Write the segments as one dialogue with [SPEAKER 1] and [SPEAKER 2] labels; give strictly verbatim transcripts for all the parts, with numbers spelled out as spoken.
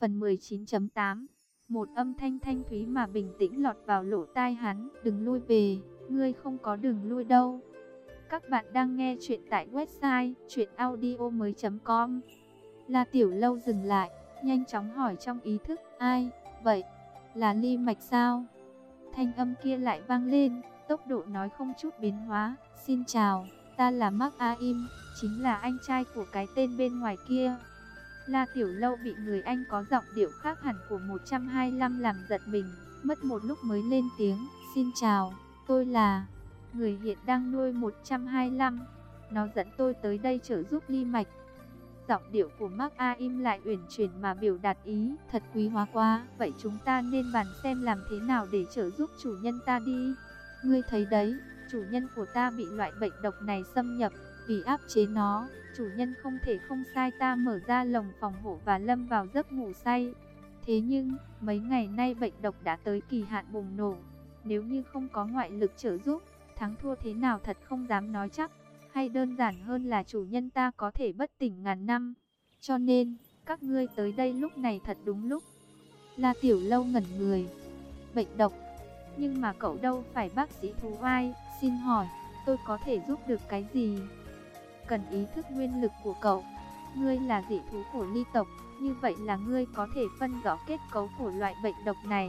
[SPEAKER 1] Phần mười chín chấm tám. Một âm thanh thanh thúy mà bình tĩnh lọt vào lỗ tai hắn, "Đừng lui về, ngươi không có đường lui đâu." Các bạn đang nghe chuyện tại website truyện audio mới chấm com. La Tiểu Lâu dừng lại, nhanh chóng hỏi trong ý thức, "Ai vậy? Là Ly Mạch sao?" Thanh âm kia lại vang lên, tốc độ nói không chút biến hóa, "Xin chào, ta là Mark Aim, chính là anh trai của cái tên bên ngoài kia." La Tiểu Lâu bị người anh có giọng điệu khác hẳn của một trăm hai mươi lăm làm giật mình, mất một lúc mới lên tiếng, "Xin chào, tôi là người hiện đang nuôi một trăm hai mươi lăm, nó dẫn tôi tới đây trợ giúp Ly Mạch." Giọng điệu của Mark Aim lại uyển chuyển mà biểu đạt ý, "Thật quý hóa quá, vậy chúng ta nên bàn xem làm thế nào để trợ giúp chủ nhân ta đi. Ngươi thấy đấy, chủ nhân của ta bị loại bệnh độc này xâm nhập, vì áp chế nó, chủ nhân không thể không sai ta mở ra lồng phòng hộ và lâm vào giấc ngủ say. Thế nhưng, mấy ngày nay bệnh độc đã tới kỳ hạn bùng nổ. Nếu như không có ngoại lực trợ giúp, thắng thua thế nào thật không dám nói chắc. Hay đơn giản hơn là chủ nhân ta có thể bất tỉnh ngàn năm. Cho nên, các ngươi tới đây lúc này thật đúng lúc." La Tiểu Lâu ngẩn người. Bệnh độc? Nhưng mà cậu đâu phải bác sĩ thú oai, xin hỏi, tôi có thể giúp được cái gì? Cần ý thức nguyên lực của cậu. Ngươi là dị thú của Ly tộc, như vậy là ngươi có thể phân rõ kết cấu của loại bệnh độc này.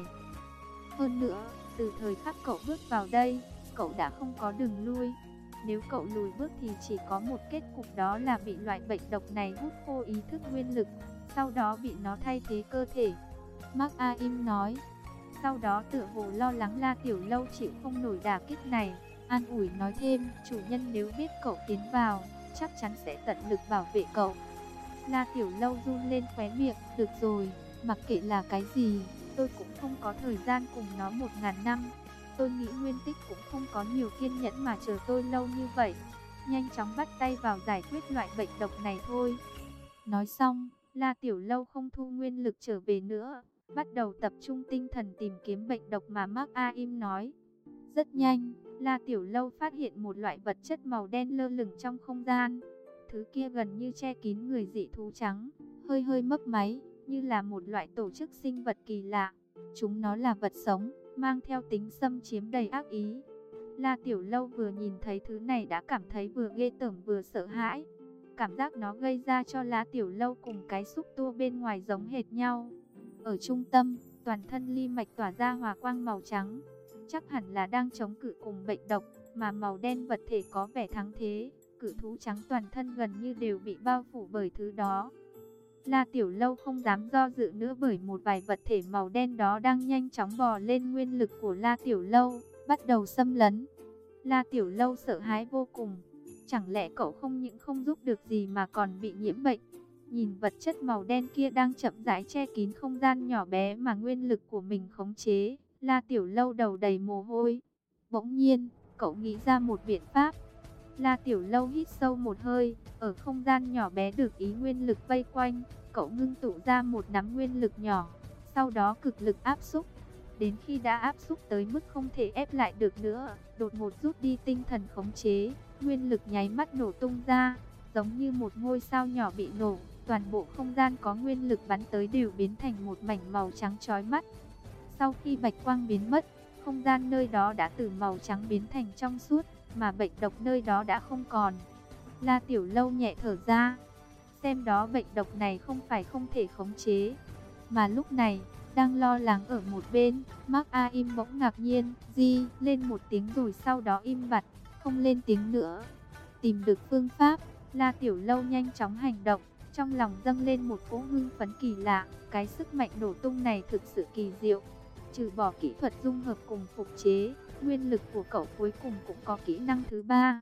[SPEAKER 1] Hơn nữa, từ thời khắc cậu bước vào đây, cậu đã không có đường lui. Nếu cậu lùi bước thì chỉ có một kết cục, đó là bị loại bệnh độc này hút khô ý thức nguyên lực, sau đó bị nó thay thế cơ thể. Mark Aim nói. Sau đó tựa hồ lo lắng La Tiểu Lâu chịu không nổi đả kích này, an ủi nói thêm, "Chủ nhân nếu biết cậu tiến vào, chắc chắn sẽ tận lực bảo vệ cậu." La Tiểu Lâu run lên khóe miệng, "Được rồi, mặc kệ là cái gì, tôi cũng không có thời gian cùng nó một ngàn năm. Tôi nghĩ Nguyên Tích cũng không có nhiều kiên nhẫn mà chờ tôi lâu như vậy. Nhanh chóng bắt tay vào giải quyết loại bệnh độc này thôi." Nói xong, La Tiểu Lâu không thu nguyên lực trở về nữa, bắt đầu tập trung tinh thần tìm kiếm bệnh độc mà Mark Aim nói. Rất nhanh, La Tiểu Lâu phát hiện một loại vật chất màu đen lơ lửng trong không gian. Thứ kia gần như che kín người dị thú trắng, hơi hơi mấp máy, như là một loại tổ chức sinh vật kỳ lạ. Chúng nó là vật sống, mang theo tính xâm chiếm đầy ác ý. La Tiểu Lâu vừa nhìn thấy thứ này đã cảm thấy vừa ghê tởm vừa sợ hãi. Cảm giác nó gây ra cho La Tiểu Lâu cùng cái xúc tua bên ngoài giống hệt nhau. Ở trung tâm, toàn thân Ly Mạch tỏa ra hỏa quang màu trắng, chắc hẳn là đang chống cự cùng bệnh độc, mà màu đen vật thể có vẻ thắng thế. Cự thú trắng toàn thân gần như đều bị bao phủ bởi thứ đó. La Tiểu Lâu không dám do dự nữa, bởi một vài vật thể màu đen đó đang nhanh chóng bò lên nguyên lực của La Tiểu Lâu, bắt đầu xâm lấn. La Tiểu Lâu sợ hãi vô cùng. Chẳng lẽ cậu không những không giúp được gì mà còn bị nhiễm bệnh? Nhìn vật chất màu đen kia đang chậm rãi che kín không gian nhỏ bé mà nguyên lực của mình khống chế, La Tiểu Lâu đầu đầy mồ hôi. Bỗng nhiên, cậu nghĩ ra một biện pháp. La Tiểu Lâu hít sâu một hơi, ở không gian nhỏ bé được ý nguyên lực vây quanh, cậu ngưng tụ ra một nắm nguyên lực nhỏ, sau đó cực lực áp xúc. Đến khi đã áp xúc tới mức không thể ép lại được nữa, đột ngột rút đi tinh thần khống chế, nguyên lực nháy mắt nổ tung ra, giống như một ngôi sao nhỏ bị nổ, toàn bộ không gian có nguyên lực bắn tới đều biến thành một mảnh màu trắng chói mắt. Sau khi bạch quang biến mất, không gian nơi đó đã từ màu trắng biến thành trong suốt, mà bệnh độc nơi đó đã không còn. La Tiểu Lâu nhẹ thở ra, xem đó bệnh độc này không phải không thể khống chế. Mà lúc này, đang lo lắng ở một bên, Mark Aim bỗng ngạc nhiên, di lên một tiếng rồi sau đó im bặt, không lên tiếng nữa. Tìm được phương pháp, La Tiểu Lâu nhanh chóng hành động, trong lòng dâng lên một cỗ hưng phấn kỳ lạ, cái sức mạnh nổ tung này thực sự kỳ diệu. Trừ bỏ kỹ thuật dung hợp cùng phục chế, nguyên lực của cậu cuối cùng cũng có kỹ năng thứ ba.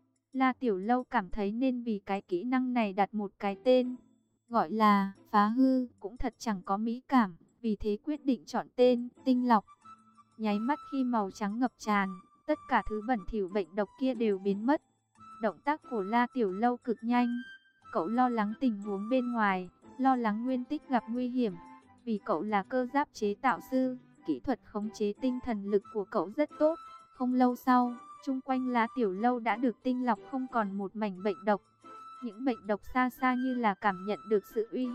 [SPEAKER 1] La Tiểu Lâu cảm thấy nên vì cái kỹ năng này đặt một cái tên, gọi là phá hư, cũng thật chẳng có mỹ cảm, vì thế quyết định chọn tên tinh lọc. Nháy mắt khi màu trắng ngập tràn, tất cả thứ bẩn thỉu bệnh độc kia đều biến mất. Động tác của La Tiểu Lâu cực nhanh, cậu lo lắng tình huống bên ngoài, lo lắng Nguyên Tích gặp nguy hiểm, vì cậu là cơ giáp chế tạo sư. Kỹ thuật khống chế tinh thần lực của cậu rất tốt. Không lâu sau, chung quanh La Tiểu Lâu đã được tinh lọc không còn một mảnh bệnh độc. Những bệnh độc xa xa như là cảm nhận được sự uy hiếp,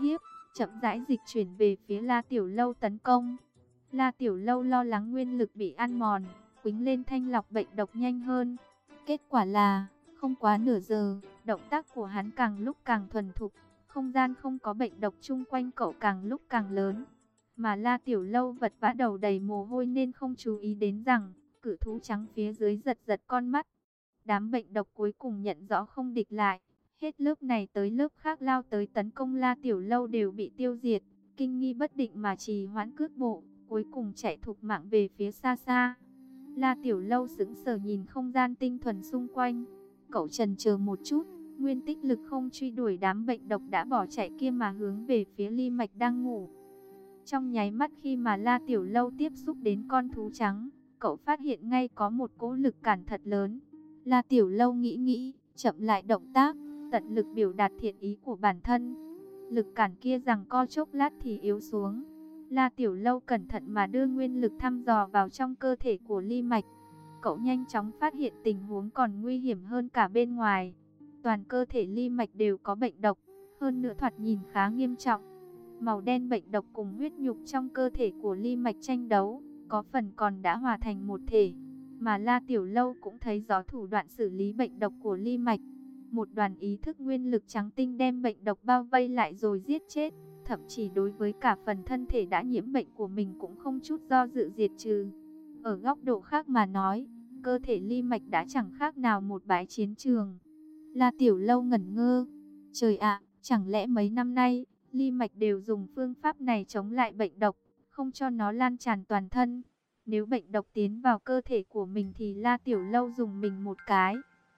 [SPEAKER 1] chậm rãi dịch chuyển về phía La Tiểu Lâu tấn công. La Tiểu Lâu lo lắng nguyên lực bị ăn mòn, quýnh lên thanh lọc bệnh độc nhanh hơn. Kết quả là, không quá nửa giờ, động tác của hắn càng lúc càng thuần thục, không gian không có bệnh độc chung quanh cậu càng lúc càng lớn. Mà La Tiểu Lâu vật vã đầu đầy mồ hôi nên không chú ý đến rằng, cự thú trắng phía dưới giật giật con mắt. Đám bệnh độc cuối cùng nhận rõ không địch lại, hết lớp này tới lớp khác lao tới tấn công La Tiểu Lâu đều bị tiêu diệt, kinh nghi bất định mà trì hoãn cước bộ, cuối cùng chạy thục mạng về phía xa xa. La Tiểu Lâu sững sờ nhìn không gian tinh thuần xung quanh, cậu chần chờ một chút, nguyên tích lực không truy đuổi đám bệnh độc đã bỏ chạy kia mà hướng về phía Ly Mạch đang ngủ. Trong nháy mắt khi mà La Tiểu Lâu tiếp xúc đến con thú trắng, cậu phát hiện ngay có một cỗ lực cản thật lớn. La Tiểu Lâu nghĩ nghĩ, chậm lại động tác, tận lực biểu đạt thiện ý của bản thân. Lực cản kia giằng co chốc lát thì yếu xuống. La Tiểu Lâu cẩn thận mà đưa nguyên lực thăm dò vào trong cơ thể của Ly Mạch. Cậu nhanh chóng phát hiện tình huống còn nguy hiểm hơn cả bên ngoài. Toàn cơ thể Ly Mạch đều có bệnh độc, hơn nữa thoạt nhìn khá nghiêm trọng. Màu đen bệnh độc cùng huyết nhục trong cơ thể của Ly Mạch tranh đấu, có phần còn đã hòa thành một thể. Mà La Tiểu Lâu cũng thấy rõ thủ đoạn xử lý bệnh độc của Ly Mạch. Một đoàn ý thức nguyên lực trắng tinh đem bệnh độc bao vây lại rồi giết chết. Thậm chí đối với cả phần thân thể đã nhiễm bệnh của mình cũng không chút do dự diệt trừ. Ở góc độ khác mà nói, cơ thể Ly Mạch đã chẳng khác nào một bãi chiến trường. La Tiểu Lâu ngẩn ngơ. Trời ạ, chẳng lẽ mấy năm nay, Ly Mạch đều dùng phương pháp này chống lại bệnh độc, không cho nó lan tràn toàn thân. Nếu bệnh độc tiến vào cơ thể của mình thì La Tiểu Lâu dùng mình một cái.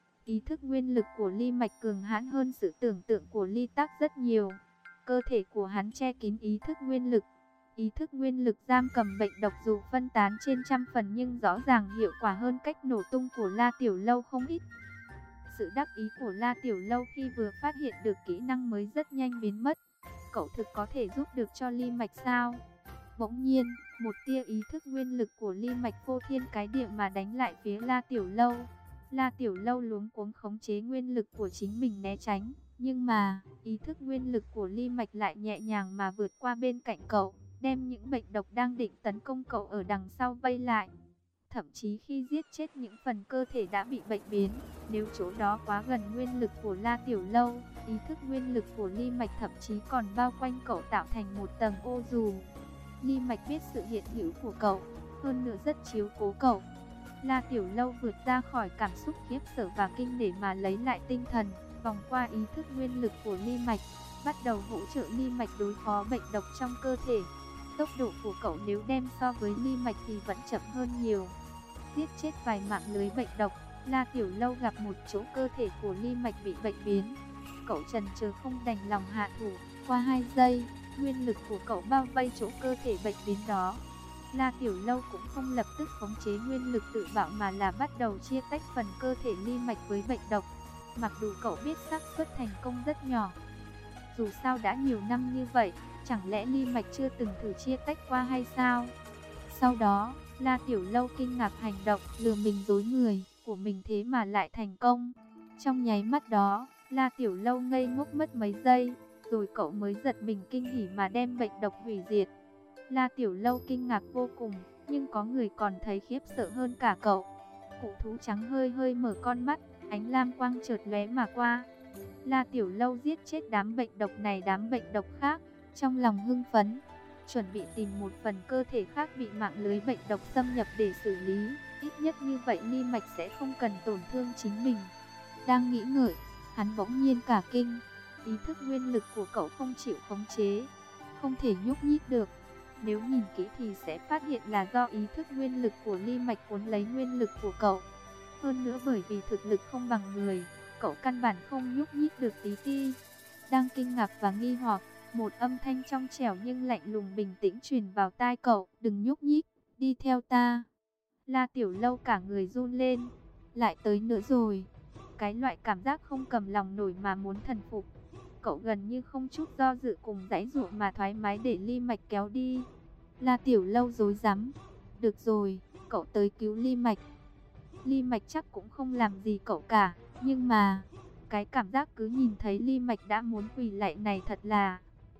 [SPEAKER 1] Ý thức nguyên lực của Ly Mạch cường hãn hơn sự tưởng tượng của Ly Tắc rất nhiều. Cơ thể của hắn che kín ý thức nguyên lực. Ý thức nguyên lực giam cầm bệnh độc dù phân tán trên trăm phần nhưng rõ ràng hiệu quả hơn cách nổ tung của La Tiểu Lâu không ít. Sự đắc ý của La Tiểu Lâu khi vừa phát hiện được kỹ năng mới rất nhanh biến mất. Cậu thực có thể giúp được cho Ly Mạch sao? Bỗng nhiên, một tia ý thức nguyên lực của Ly Mạch phô thiên cái địa mà đánh lại phía La Tiểu Lâu. La Tiểu Lâu luống cuống khống chế nguyên lực của chính mình né tránh. Nhưng mà, ý thức nguyên lực của Ly Mạch lại nhẹ nhàng mà vượt qua bên cạnh cậu, đem những bệnh độc đang định tấn công cậu ở đằng sau vây lại. Thậm chí khi giết chết những phần cơ thể đã bị bệnh biến, nếu chỗ đó quá gần nguyên lực của La Tiểu Lâu, ý thức nguyên lực của Ly Mạch thậm chí còn bao quanh cậu tạo thành một tầng ô dù. Ly Mạch biết sự hiện hữu của cậu, hơn nữa rất chiếu cố cậu. La Tiểu Lâu vượt ra khỏi cảm xúc khiếp sợ và kinh để mà lấy lại tinh thần, vòng qua ý thức nguyên lực của Ly Mạch, bắt đầu hỗ trợ Ly Mạch đối phó bệnh độc trong cơ thể. Tốc độ của cậu nếu đem so với Ly Mạch thì vẫn chậm hơn nhiều. Giết chết vài mạng lưới bệnh độc, La Tiểu Lâu gặp một chỗ cơ thể của Ly Mạch bị bệnh biến. Cậu chần chừ không đành lòng hạ thủ, qua hai giây, nguyên lực của cậu bao vây chỗ cơ thể bệnh biến đó. La Tiểu Lâu cũng không lập tức khống chế nguyên lực tự bạo mà là bắt đầu chia tách phần cơ thể Ly Mạch với bệnh độc. Mặc dù cậu biết xác suất thành công rất nhỏ. Dù sao đã nhiều năm như vậy, chẳng lẽ Ly Mạch chưa từng thử chia tách qua hay sao? Sau đó, La Tiểu Lâu kinh ngạc hành động lừa mình dối người của mình thế mà lại thành công. Trong nháy mắt đó, La Tiểu Lâu ngây ngốc mất mấy giây, rồi cậu mới giật mình kinh hỉ mà đem bệnh độc hủy diệt. La Tiểu Lâu kinh ngạc vô cùng, nhưng có người còn thấy khiếp sợ hơn cả cậu. Cụ thú trắng hơi hơi mở con mắt, ánh lam quang chợt lóe mà qua. La Tiểu Lâu giết chết đám bệnh độc này đám bệnh độc khác, trong lòng hưng phấn, chuẩn bị tìm một phần cơ thể khác bị mạng lưới bệnh độc xâm nhập để xử lý. Ít nhất như vậy Ly Mạch sẽ không cần tổn thương chính mình. Đang nghĩ ngợi, hắn bỗng nhiên cả kinh. Ý thức nguyên lực của cậu không chịu khống chế, không thể nhúc nhích được. Nếu nhìn kỹ thì sẽ phát hiện là do ý thức nguyên lực của Ly Mạch cuốn lấy nguyên lực của cậu. Hơn nữa bởi vì thực lực không bằng người, cậu căn bản không nhúc nhích được tí ti. Đang kinh ngạc và nghi hoặc, một âm thanh trong trẻo nhưng lạnh lùng bình tĩnh truyền vào tai cậu. Đừng nhúc nhích, đi theo ta. La Tiểu Lâu cả người run lên. Lại tới nữa rồi. Cái loại cảm giác không cầm lòng nổi mà muốn thần phục. Cậu gần như không chút do dự cùng giãy giụa mà thoải mái để Ly Mạch kéo đi. La Tiểu Lâu rối rắm. Được rồi, cậu tới cứu Ly Mạch. Ly Mạch chắc cũng không làm gì cậu cả. Nhưng mà, cái cảm giác cứ nhìn thấy Ly Mạch đã muốn quỳ lạy này thật là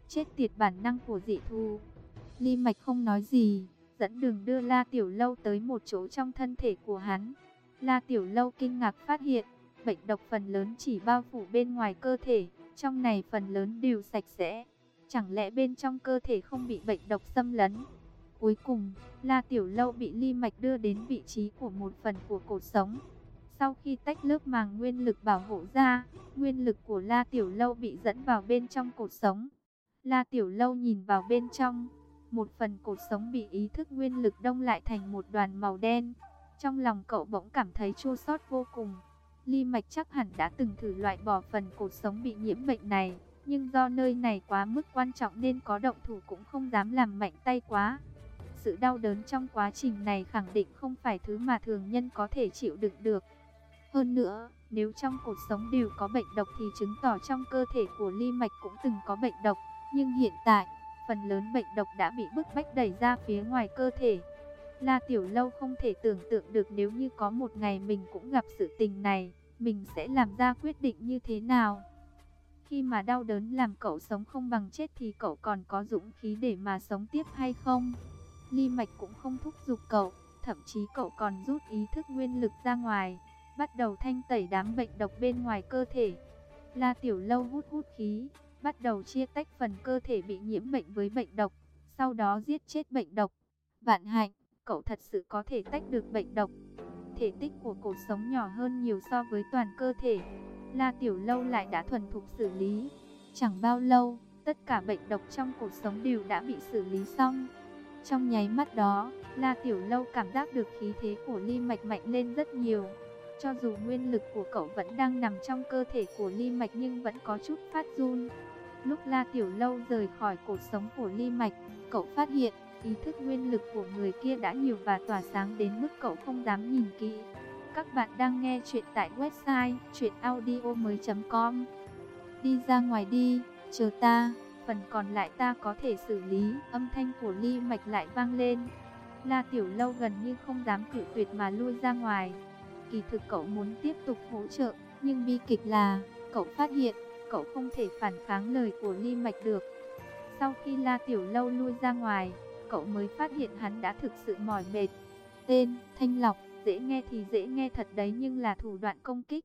[SPEAKER 1] chết tiệt bản năng của dị thú. Ly Mạch không nói gì, dẫn đường đưa La Tiểu Lâu tới một chỗ trong thân thể của hắn. La Tiểu Lâu kinh ngạc phát hiện, bệnh độc phần lớn chỉ bao phủ bên ngoài cơ thể, trong này phần lớn đều sạch sẽ. Chẳng lẽ bên trong cơ thể không bị bệnh độc xâm lấn? Cuối cùng, La Tiểu Lâu bị Ly Mạch đưa đến vị trí của một phần của cột sống. Sau khi tách lớp màng nguyên lực bảo hộ ra, nguyên lực của La Tiểu Lâu bị dẫn vào bên trong cột sống. La Tiểu Lâu nhìn vào bên trong, một phần cột sống bị ý thức nguyên lực đông lại thành một đoàn màu đen. Trong lòng cậu bỗng cảm thấy chua xót vô cùng. Ly Mạch chắc hẳn đã từng thử loại bỏ phần cột sống bị nhiễm bệnh này, nhưng do nơi này quá mức quan trọng nên có động thủ cũng không dám làm mạnh tay quá. Sự đau đớn trong quá trình này khẳng định không phải thứ mà thường nhân có thể chịu đựng được. Hơn nữa, nếu trong cột sống đều có bệnh độc thì chứng tỏ trong cơ thể của Ly Mạch cũng từng có bệnh độc. Nhưng hiện tại, phần lớn bệnh độc đã bị bức bách đẩy ra phía ngoài cơ thể. La Tiểu Lâu không thể tưởng tượng được nếu như có một ngày mình cũng gặp sự tình này, mình sẽ làm ra quyết định như thế nào. Khi mà đau đớn làm cậu sống không bằng chết thì cậu còn có dũng khí để mà sống tiếp hay không? Ly Mạch cũng không thúc giục cậu, thậm chí cậu còn rút ý thức nguyên lực ra ngoài, bắt đầu thanh tẩy đám bệnh độc bên ngoài cơ thể. La Tiểu Lâu hút hút khí, bắt đầu chia tách phần cơ thể bị nhiễm bệnh với bệnh độc, sau đó giết chết bệnh độc. Vạn hạnh, cậu thật sự có thể tách được bệnh độc. Thể tích của cột sống nhỏ hơn nhiều so với toàn cơ thể. La Tiểu Lâu lại đã thuần thục xử lý. Chẳng bao lâu, tất cả bệnh độc trong cột sống đều đã bị xử lý xong. Trong nháy mắt đó, La Tiểu Lâu cảm giác được khí thế của Ly Mạch mạnh lên rất nhiều. Cho dù nguyên lực của cậu vẫn đang nằm trong cơ thể của Ly Mạch nhưng vẫn có chút phát run. Lúc La Tiểu Lâu rời khỏi cột sống của Ly Mạch, cậu phát hiện ý thức nguyên lực của người kia đã nhiều và tỏa sáng đến mức cậu không dám nhìn kỹ. Các bạn đang nghe chuyện tại website truyện audio mới chấm com. Đi ra ngoài đi, chờ ta, phần còn lại ta có thể xử lý. Âm thanh của Ly Mạch lại vang lên. La Tiểu Lâu gần như không dám cự tuyệt mà lui ra ngoài. Kỳ thực cậu muốn tiếp tục hỗ trợ, nhưng bi kịch là cậu phát hiện cậu không thể phản kháng lời của Ly Mạch được. Sau khi La Tiểu Lâu lui ra ngoài, cậu mới phát hiện hắn đã thực sự mỏi mệt. Tên Thanh Lọc, dễ nghe thì dễ nghe thật đấy nhưng là thủ đoạn công kích.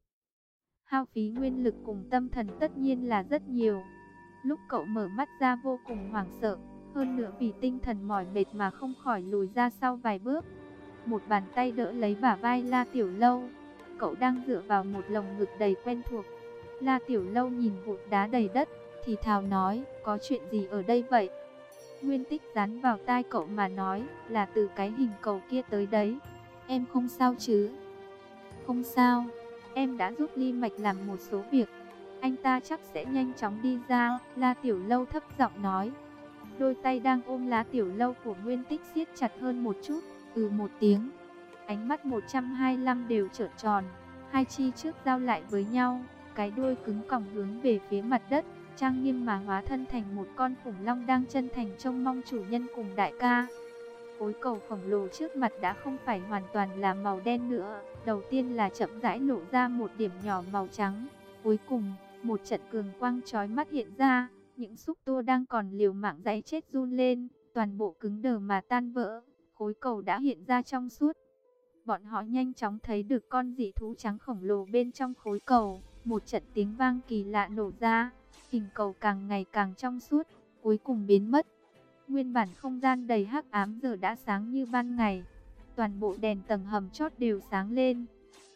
[SPEAKER 1] Hao phí nguyên lực cùng tâm thần tất nhiên là rất nhiều. Lúc cậu mở mắt ra vô cùng hoảng sợ, hơn nữa vì tinh thần mỏi mệt mà không khỏi lùi ra sau vài bước. Một bàn tay đỡ lấy bả vai La Tiểu Lâu. Cậu đang dựa vào một lồng ngực đầy quen thuộc. La Tiểu Lâu nhìn vụn đá đầy đất, thì thào nói, có chuyện gì ở đây vậy? Nguyên Tích dán vào tai cậu mà nói, là từ cái hình cầu kia tới đấy. Em không sao chứ? Không sao, em đã giúp Ly Mạch làm một số việc. Anh ta chắc sẽ nhanh chóng đi ra, La Tiểu Lâu thấp giọng nói. Đôi tay đang ôm La Tiểu Lâu của Nguyên Tích siết chặt hơn một chút, ừ một tiếng. Ánh mắt một trăm hai mươi lăm đều trợn tròn, hai chi trước giao lại với nhau, cái đuôi cứng còng hướng về phía mặt đất, trang nghiêm mà hóa thân thành một con khủng long đang chân thành trông mong chủ nhân cùng đại ca. Khối cầu khổng lồ trước mặt đã không phải hoàn toàn là màu đen nữa, đầu tiên là chậm rãi lộ ra một điểm nhỏ màu trắng, cuối cùng, một trận cường quang chói mắt hiện ra, những xúc tua đang còn liều mạng giãy chết run lên, toàn bộ cứng đờ mà tan vỡ, khối cầu đã hiện ra trong suốt. Bọn họ nhanh chóng thấy được con dị thú trắng khổng lồ bên trong khối cầu, một trận tiếng vang kỳ lạ nổ ra, hình cầu càng ngày càng trong suốt, cuối cùng biến mất. Nguyên bản không gian đầy hắc ám giờ đã sáng như ban ngày, toàn bộ đèn tầng hầm chót đều sáng lên.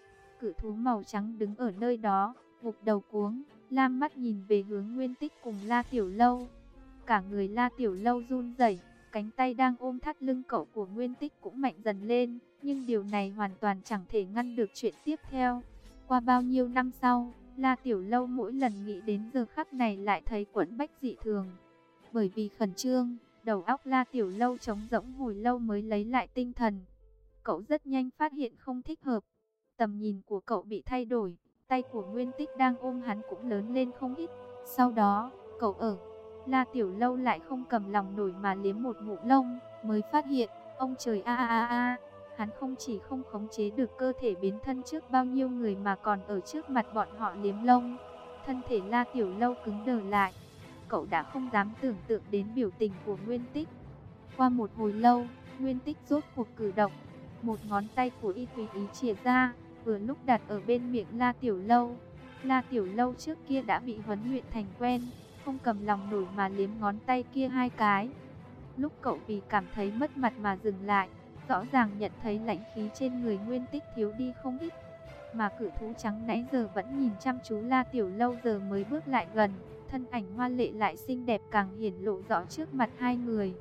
[SPEAKER 1] Cự thú màu trắng đứng ở nơi đó, gục đầu cuống, lam mắt nhìn về hướng Nguyên Tích cùng La Tiểu Lâu. Cả người La Tiểu Lâu run rẩy, cánh tay đang ôm thắt lưng cậu của Nguyên Tích cũng mạnh dần lên, nhưng điều này hoàn toàn chẳng thể ngăn được chuyện tiếp theo. Qua bao nhiêu năm sau, La Tiểu Lâu mỗi lần nghĩ đến giờ khắc này lại thấy quẫn bách dị thường. Bởi vì khẩn trương, đầu óc La Tiểu Lâu trống rỗng hồi lâu mới lấy lại tinh thần. Cậu rất nhanh phát hiện không thích hợp. Tầm nhìn của cậu bị thay đổi, tay của Nguyên Tích đang ôm hắn cũng lớn lên không ít. Sau đó, cậu ở, La Tiểu Lâu lại không cầm lòng nổi mà liếm một ngụm lông, mới phát hiện, ông trời a a a a, hắn không chỉ không khống chế được cơ thể biến thân trước bao nhiêu người mà còn ở trước mặt bọn họ liếm lông. Thân thể La Tiểu Lâu cứng đờ lại. cậu đã không dám tưởng tượng đến biểu tình của Nguyên Tích. Qua một hồi lâu, Nguyên Tích rốt cuộc cử động, một ngón tay của y tùy ý chìa ra, vừa lúc đặt ở bên miệng La Tiểu Lâu. La Tiểu Lâu trước kia đã bị huấn luyện thành quen, không cầm lòng nổi mà liếm ngón tay kia hai cái. Lúc cậu vì cảm thấy mất mặt mà dừng lại, rõ ràng nhận thấy lãnh khí trên người Nguyên Tích thiếu đi không ít. Mà cự thú trắng nãy giờ vẫn nhìn chăm chú La Tiểu Lâu giờ mới bước lại gần, thân ảnh hoa lệ lại xinh đẹp càng hiển lộ rõ trước mặt hai người.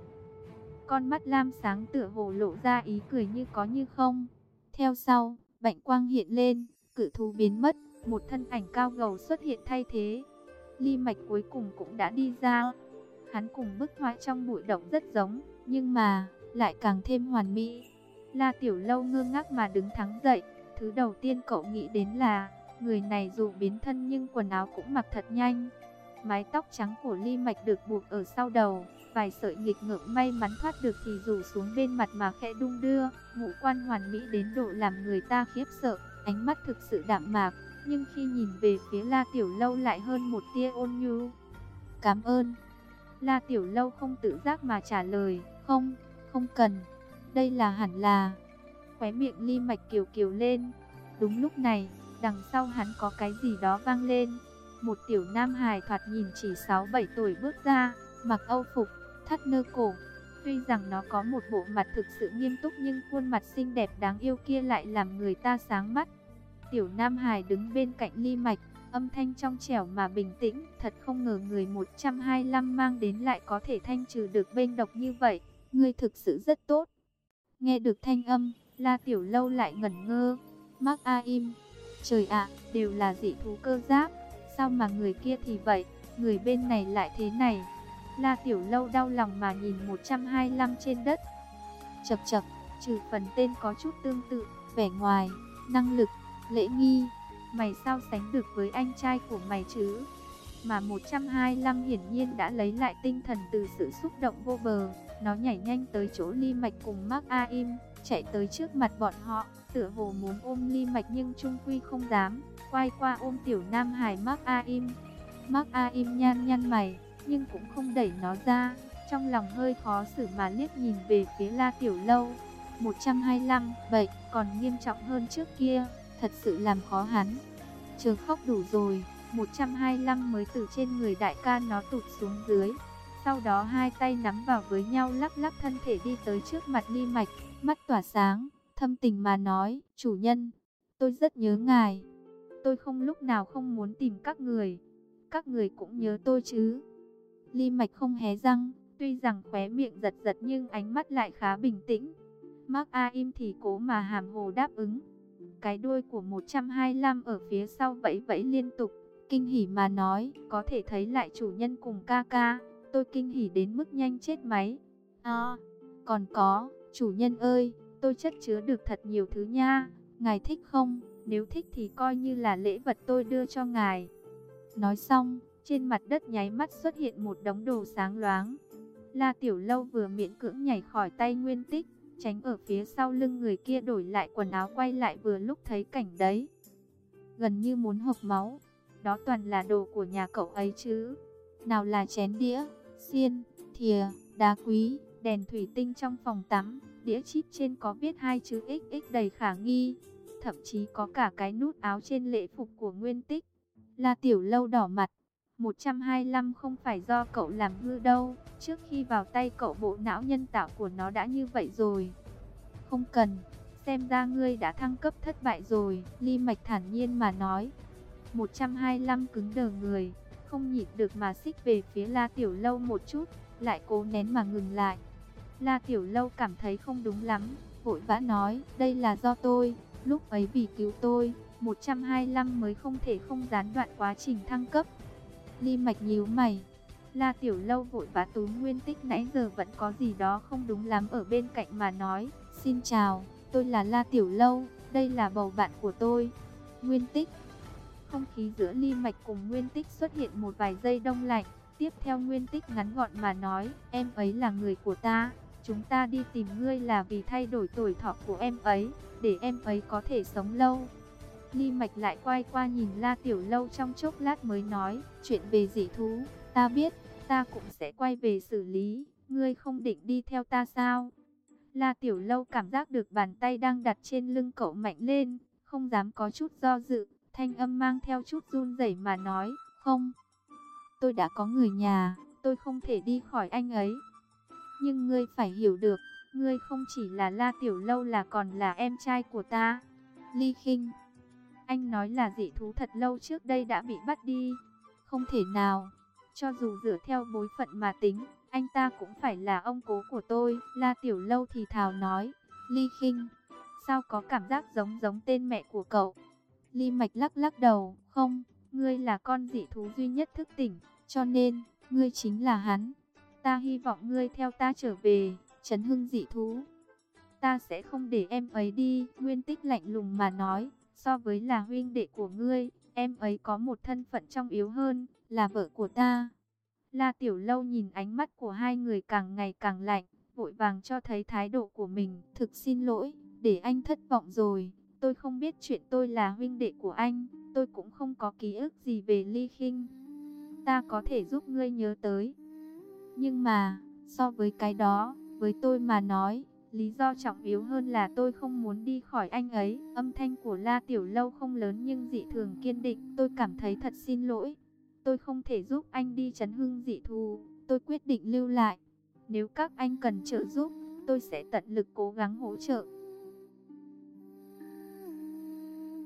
[SPEAKER 1] Con mắt lam sáng tựa hồ lộ ra ý cười như có như không. Theo sau, bạch quang hiện lên, cự thú biến mất, một thân ảnh cao gầy xuất hiện thay thế. Ly Mạch cuối cùng cũng đã đi ra. Hắn cùng bức họa trong bụi động rất giống, nhưng mà lại càng thêm hoàn mỹ. La Tiểu Lâu ngơ ngác mà đứng thẳng dậy. Thứ đầu tiên cậu nghĩ đến là, người này dù biến thân nhưng quần áo cũng mặc thật nhanh. Mái tóc trắng của Ly Mạch được buộc ở sau đầu, vài sợi nghịch ngợm may mắn thoát được thì rủ xuống bên mặt mà khẽ đung đưa. Ngũ quan hoàn mỹ đến độ làm người ta khiếp sợ, ánh mắt thực sự đạm mạc, nhưng khi nhìn về phía La Tiểu Lâu lại hơn một tia ôn nhu. Cảm ơn. La Tiểu Lâu không tự giác mà trả lời, không, không cần, đây là hẳn là. Khóe miệng Ly Mạch kiều kiều lên. Đúng lúc này, đằng sau hắn có cái gì đó vang lên. Một tiểu nam hài thoạt nhìn chỉ sáu bảy tuổi bước ra, mặc âu phục, thắt nơ cổ. Tuy rằng nó có một bộ mặt thực sự nghiêm túc nhưng khuôn mặt xinh đẹp đáng yêu kia lại làm người ta sáng mắt. Tiểu nam hài đứng bên cạnh Ly Mạch, âm thanh trong trẻo mà bình tĩnh. Thật không ngờ người một trăm hai mươi lăm mang đến lại có thể thanh trừ được bênh độc như vậy. Ngươi thực sự rất tốt. Nghe được thanh âm, La Tiểu Lâu lại ngẩn ngơ. Mark A Im, trời ạ, đều là dị thú cơ giáp. Sao mà người kia thì vậy, người bên này lại thế này? La Tiểu Lâu đau lòng mà nhìn một trăm hai mươi lăm trên đất. Chậc chậc, trừ phần tên có chút tương tự, vẻ ngoài, năng lực, lễ nghi, mày sao sánh được với anh trai của mày chứ? Mà một trăm hai mươi lăm hiển nhiên đã lấy lại tinh thần từ sự xúc động vô bờ. Nó nhảy nhanh tới chỗ Ly Mạch cùng Mark A Im, chạy tới trước mặt bọn họ, tựa hồ muốn ôm Ly Mạch nhưng chung quy không dám, quay qua ôm tiểu nam hài Mark A Im. Mark A Im nhăn nhăn mày, nhưng cũng không đẩy nó ra, trong lòng hơi khó xử mà liếc nhìn về phía La Tiểu Lâu. một trăm hai mươi lăm, vậy còn nghiêm trọng hơn trước kia, thật sự làm khó hắn. Chờ khóc đủ rồi, một trăm hai mươi lăm mới từ trên người đại ca nó tụt xuống dưới. Sau đó hai tay nắm vào với nhau lắc lắc thân thể đi tới trước mặt Ly Mạch, mắt tỏa sáng, thâm tình mà nói, chủ nhân, tôi rất nhớ ngài. Tôi không lúc nào không muốn tìm các người. Các người cũng nhớ tôi chứ? Ly Mạch không hé răng, tuy rằng khóe miệng giật giật nhưng ánh mắt lại khá bình tĩnh. Mark A Im thì cố mà hàm hồ đáp ứng. Cái đuôi của một trăm hai mươi lăm ở phía sau vẫy vẫy liên tục, kinh hỉ mà nói, có thể thấy lại chủ nhân cùng ca ca. Tôi kinh hỉ đến mức nhanh chết máy. À, còn có, chủ nhân ơi, tôi chất chứa được thật nhiều thứ nha. Ngài thích không? Nếu thích thì coi như là lễ vật tôi đưa cho ngài. Nói xong, trên mặt đất nháy mắt xuất hiện một đống đồ sáng loáng. La Tiểu Lâu vừa miễn cưỡng nhảy khỏi tay Nguyên Tích, tránh ở phía sau lưng người kia đổi lại quần áo quay lại vừa lúc thấy cảnh đấy. Gần như muốn hộc máu. Đó toàn là đồ của nhà cậu ấy chứ. Nào là chén đĩa, xiên, thìa, đá quý, đèn thủy tinh trong phòng tắm, đĩa chip trên có viết hai chữ ích ích đầy khả nghi. Thậm chí có cả cái nút áo trên lễ phục của Nguyên Tích. La Tiểu Lâu đỏ mặt. một trăm hai mươi lăm không phải do cậu làm hư đâu. Trước khi vào tay cậu bộ não nhân tạo của nó đã như vậy rồi. Không cần. Xem ra ngươi đã thăng cấp thất bại rồi. Ly Mạch thản nhiên mà nói. một trăm hai mươi lăm cứng đờ người, không nhịn được mà xích về phía La Tiểu Lâu một chút, lại cố nén mà ngừng lại. La Tiểu Lâu cảm thấy không đúng lắm, vội vã nói, đây là do tôi, lúc ấy vì cứu tôi, một trăm hai mươi lăm mới không thể không gián đoạn quá trình thăng cấp. Ly Mạch nhíu mày. La Tiểu Lâu vội vã túm Nguyên Tích nãy giờ vẫn có gì đó không đúng lắm ở bên cạnh mà nói, xin chào, tôi là La Tiểu Lâu, đây là bầu bạn của tôi, Nguyên Tích. Không khí giữa Ly Mạch cùng Nguyên Tích xuất hiện một vài giây đông lạnh. Tiếp theo Nguyên Tích ngắn gọn mà nói, em ấy là người của ta. Chúng ta đi tìm ngươi là vì thay đổi tuổi thọ của em ấy, để em ấy có thể sống lâu. Ly Mạch lại quay qua nhìn La Tiểu Lâu trong chốc lát mới nói, chuyện về dị thú, ta biết, ta cũng sẽ quay về xử lý. Ngươi không định đi theo ta sao? La Tiểu Lâu cảm giác được bàn tay đang đặt trên lưng cậu mạnh lên, không dám có chút do dự, thanh âm mang theo chút run rẩy mà nói, không, tôi đã có người nhà, tôi không thể đi khỏi anh ấy. Nhưng ngươi phải hiểu được, ngươi không chỉ là La Tiểu Lâu là còn là em trai của ta. Ly Khinh, anh nói là dị thú thật lâu trước đây đã bị bắt đi. Không thể nào, cho dù dựa theo bối phận mà tính, anh ta cũng phải là ông cố của tôi. La Tiểu Lâu thì thào nói, Ly Khinh, sao có cảm giác giống giống tên mẹ của cậu? Ly Mạch lắc lắc đầu, không, ngươi là con dị thú duy nhất thức tỉnh, cho nên, ngươi chính là hắn. Ta hy vọng ngươi theo ta trở về, Trấn Hưng dị thú. Ta sẽ không để em ấy đi, Nguyên Tích lạnh lùng mà nói, so với là huynh đệ của ngươi, em ấy có một thân phận trong yếu hơn, là vợ của ta. La Tiểu Lâu nhìn ánh mắt của hai người càng ngày càng lạnh, vội vàng cho thấy thái độ của mình. Thực xin lỗi, để anh thất vọng rồi. Tôi không biết chuyện tôi là huynh đệ của anh, tôi cũng không có ký ức gì về Ly Khinh. Ta có thể giúp ngươi nhớ tới. Nhưng mà, so với cái đó, với tôi mà nói, lý do trọng yếu hơn là tôi không muốn đi khỏi anh ấy. Âm thanh của La Tiểu Lâu không lớn nhưng dị thường kiên định. Tôi cảm thấy thật xin lỗi. Tôi không thể giúp anh đi Trấn Hưng dị thú. Tôi quyết định lưu lại. Nếu các anh cần trợ giúp, tôi sẽ tận lực cố gắng hỗ trợ.